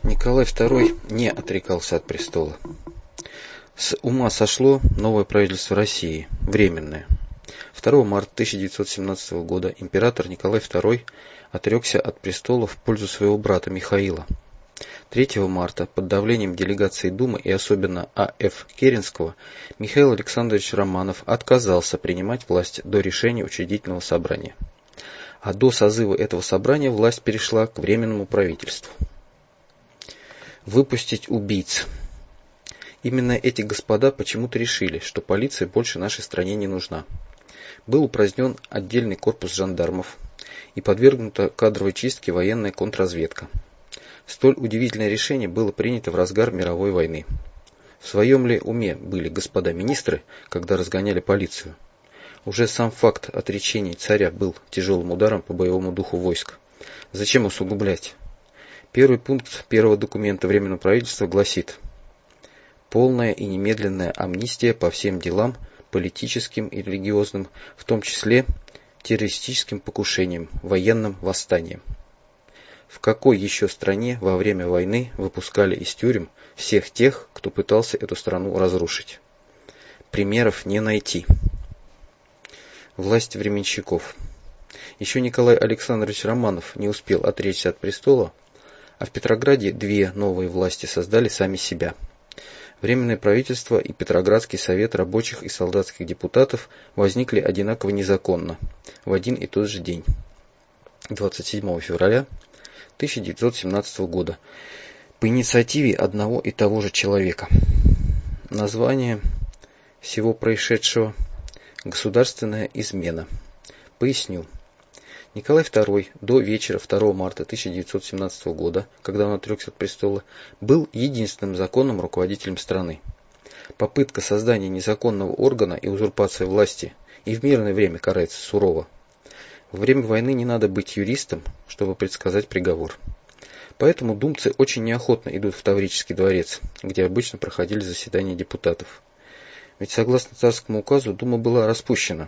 Николай II не отрекался от престола. С ума сошло новое правительство России, временное. 2 марта 1917 года император Николай II отрекся от престола в пользу своего брата Михаила. 3 марта под давлением делегации Думы и особенно А.Ф. Керенского Михаил Александрович Романов отказался принимать власть до решения Учредительного собрания. А до созыва этого собрания власть перешла к Временному правительству. Выпустить убийц. Именно эти господа почему-то решили, что полиция больше нашей стране не нужна. Был упразднен отдельный корпус жандармов и подвергнута кадровой чистке военная контрразведка. Столь удивительное решение было принято в разгар мировой войны. В своем ли уме были господа министры, когда разгоняли полицию? Уже сам факт отречения царя был тяжелым ударом по боевому духу войск. Зачем усугублять? Первый пункт первого документа Временного правительства гласит: полная и немедленная амнистия по всем делам, политическим и религиозным, в том числе террористическим покушениям, военным восстаниям. В какой еще стране во время войны выпускали из тюрем всех тех, кто пытался эту страну разрушить? Примеров не найти. Власть временщиков. Еще Николай Александрович Романов не успел отречься от престола, а в Петрограде две новые власти создали сами себя. Временное правительство и Петроградский совет рабочих и солдатских депутатов возникли одинаково незаконно, в один и тот же день, 27 февраля 1917 года, по инициативе одного и того же человека. Название всего происшедшего – государственная измена. Поясню. Николай II до вечера 2 марта 1917 года, когда он отрекся от престола, был единственным законным руководителем страны. Попытка создания незаконного органа и узурпация власти и в мирное время карается сурово. Во время войны не надо быть юристом, чтобы предсказать приговор. Поэтому думцы очень неохотно идут в Таврический дворец, где обычно проходили заседания депутатов. Ведь согласно царскому указу Дума была распущена.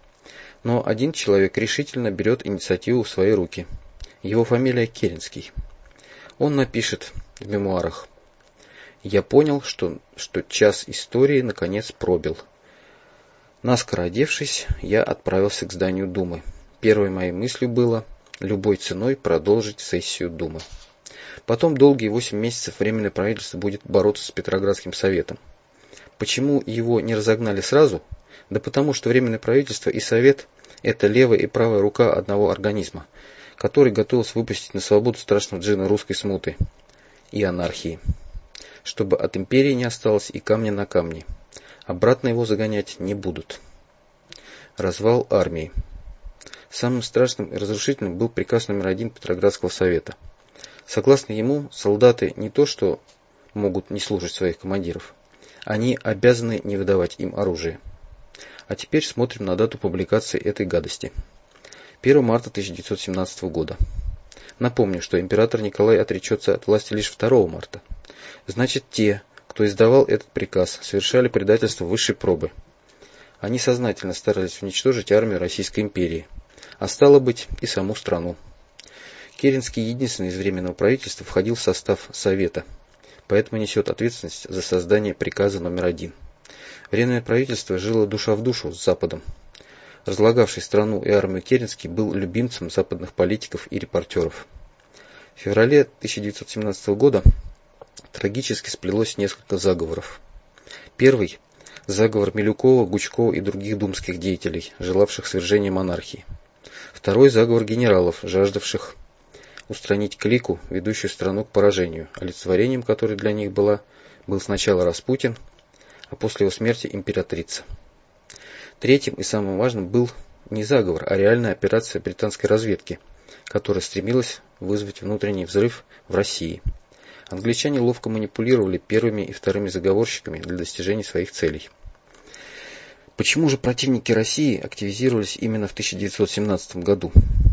Но один человек решительно берет инициативу в свои руки. Его фамилия Керенский. Он напишет в мемуарах: «Я понял, что час истории наконец пробил. Наскоро одевшись, я отправился к зданию Думы. Первой моей мыслью было любой ценой продолжить сессию Думы. Потом долгие 8 месяцев Временное правительство будет бороться с Петроградским советом. Почему его не разогнали сразу? Да потому что Временное правительство и Совет – это левая и правая рука одного организма, который готовился выпустить на свободу страшного джина русской смуты и анархии, чтобы от империи не осталось и камня на камне. Обратно его загонять не будут». Развал армии. Самым страшным и разрушительным был приказ номер 1 Петроградского совета. Согласно ему, солдаты не то что могут не слушать своих командиров, они обязаны не выдавать им оружие. А теперь смотрим на дату публикации этой гадости. 1 марта 1917 года. Напомню, что император Николай отречется от власти лишь 2 марта. Значит, те, кто издавал этот приказ, совершали предательство высшей пробы. Они сознательно старались уничтожить армию Российской империи, а стало быть и саму страну. Керенский, единственный из Временного правительства, входил в состав Совета, поэтому несет ответственность за создание приказа номер 1. Временное правительство жило душа в душу с Западом. Разлагавший страну и армию Керенский был любимцем западных политиков и репортеров. В феврале 1917 года трагически сплелось несколько заговоров. Первый – заговор Милюкова, Гучкова и других думских деятелей, желавших свержения монархии. Второй – заговор генералов, жаждавших устранить клику, ведущую страну к поражению, олицетворением которой для них был сначала Распутин, а после его смерти императрица. Третьим и самым важным был не заговор, а реальная операция британской разведки, которая стремилась вызвать внутренний взрыв в России. Англичане ловко манипулировали первыми и вторыми заговорщиками для достижения своих целей. Почему же противники России активизировались именно в 1917 году?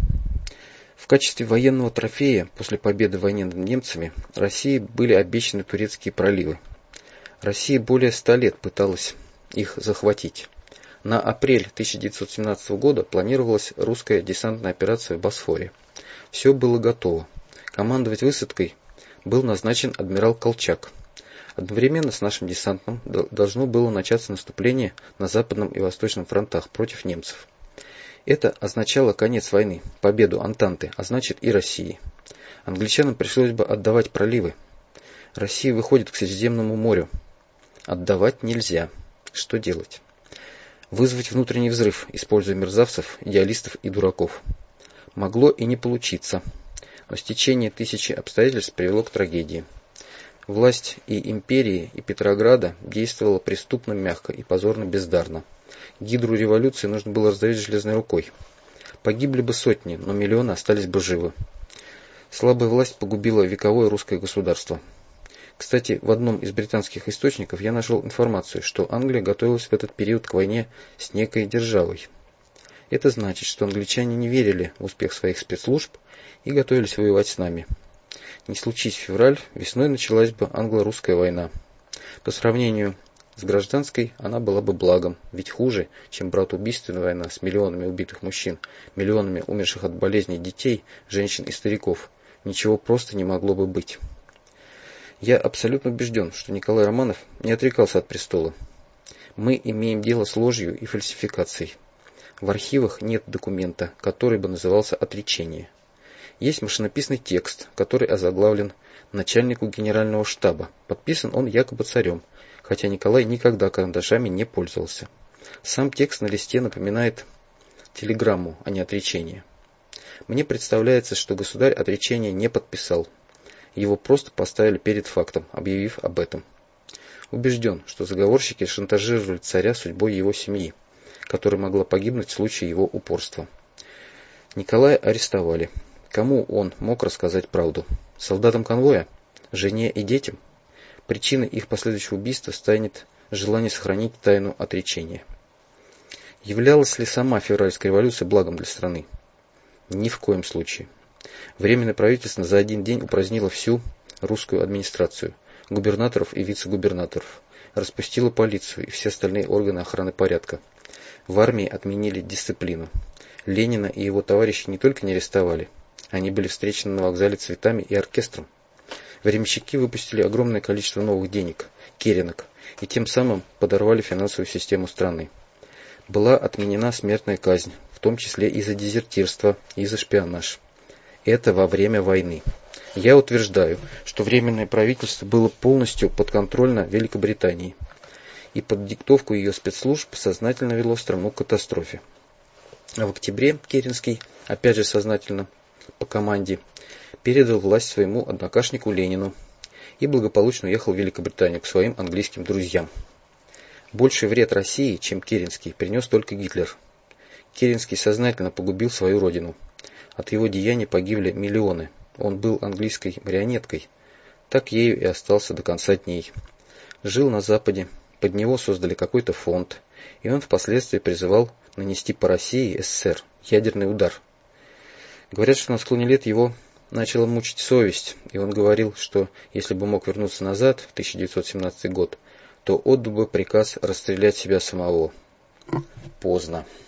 В качестве военного трофея после победы в войне над немцами России были обещаны турецкие проливы. Россия более 100 лет пыталась их захватить. На апрель 1917 года планировалась русская десантная операция в Босфоре. Все было готово. Командовать высадкой был назначен адмирал Колчак. Одновременно с нашим десантом должно было начаться наступление на Западном и Восточном фронтах против немцев. Это означало конец войны, победу Антанты, а значит и России. Англичанам пришлось бы отдавать проливы. Россия выходит к Средиземному морю. Отдавать нельзя. Что делать? Вызвать внутренний взрыв, используя мерзавцев, идеалистов и дураков. Могло и не получиться, но стечение тысячи обстоятельств привело к трагедии. Власть и империи, и Петрограда действовала преступно мягко и позорно бездарно. Гидру революции нужно было раздавить железной рукой. Погибли бы сотни, но миллионы остались бы живы. Слабая власть погубила вековое русское государство. Кстати, в одном из британских источников я нашел информацию, что Англия готовилась в этот период к войне с некой державой. Это значит, что англичане не верили в успех своих спецслужб и готовились воевать с нами. Не случись февраль, весной началась бы англо-русская война. По сравнению с гражданской она была бы благом, ведь хуже, чем братоубийственная война с миллионами убитых мужчин, миллионами умерших от болезней детей, женщин и стариков, ничего просто не могло бы быть. Я абсолютно убежден, что Николай Романов не отрекался от престола. Мы имеем дело с ложью и фальсификацией. В архивах нет документа, который бы назывался «отречение». Есть машинописный текст, который озаглавлен начальнику генерального штаба. Подписан он якобы царем, хотя Николай никогда карандашами не пользовался. Сам текст на листе напоминает телеграмму, а не отречение. Мне представляется, что государь отречение не подписал. Его просто поставили перед фактом, объявив об этом. Убежден, что заговорщики шантажировали царя судьбой его семьи, которая могла погибнуть в случае его упорства. Николая арестовали. Кому он мог рассказать правду? Солдатам конвоя? Жене и детям? Причиной их последующего убийства станет желание сохранить тайну отречения. Являлась ли сама февральская революция благом для страны? Ни в коем случае. Временное правительство за один день упразднило всю русскую администрацию, губернаторов и вице-губернаторов, распустило полицию и все остальные органы охраны порядка. В армии отменили дисциплину. Ленина и его товарищи не только не арестовали, они были встречены на вокзале цветами и оркестром. Временщики выпустили огромное количество новых денег, керенок, и тем самым подорвали финансовую систему страны. Была отменена смертная казнь, в том числе и за дезертирство, и за шпионаж. Это во время войны. Я утверждаю, что Временное правительство было полностью подконтрольно Великобритании, и под диктовку ее спецслужб сознательно вело страну к катастрофе. А в октябре Керенский, опять же сознательно, по команде, передал власть своему однокашнику Ленину и благополучно уехал в Великобританию к своим английским друзьям. Больший вред России, чем Керенский, принес только Гитлер. Керенский сознательно погубил свою родину. От его деяний погибли миллионы. Он был английской марионеткой. Так ею и остался до конца дней. Жил на Западе, под него создали какой-то фонд, и он впоследствии призывал нанести по России СССР ядерный удар. Говорят, что на склоне лет его начала мучить совесть, и он говорил, что если бы мог вернуться назад, в 1917 год, то отдал бы приказ расстрелять себя самого. Поздно.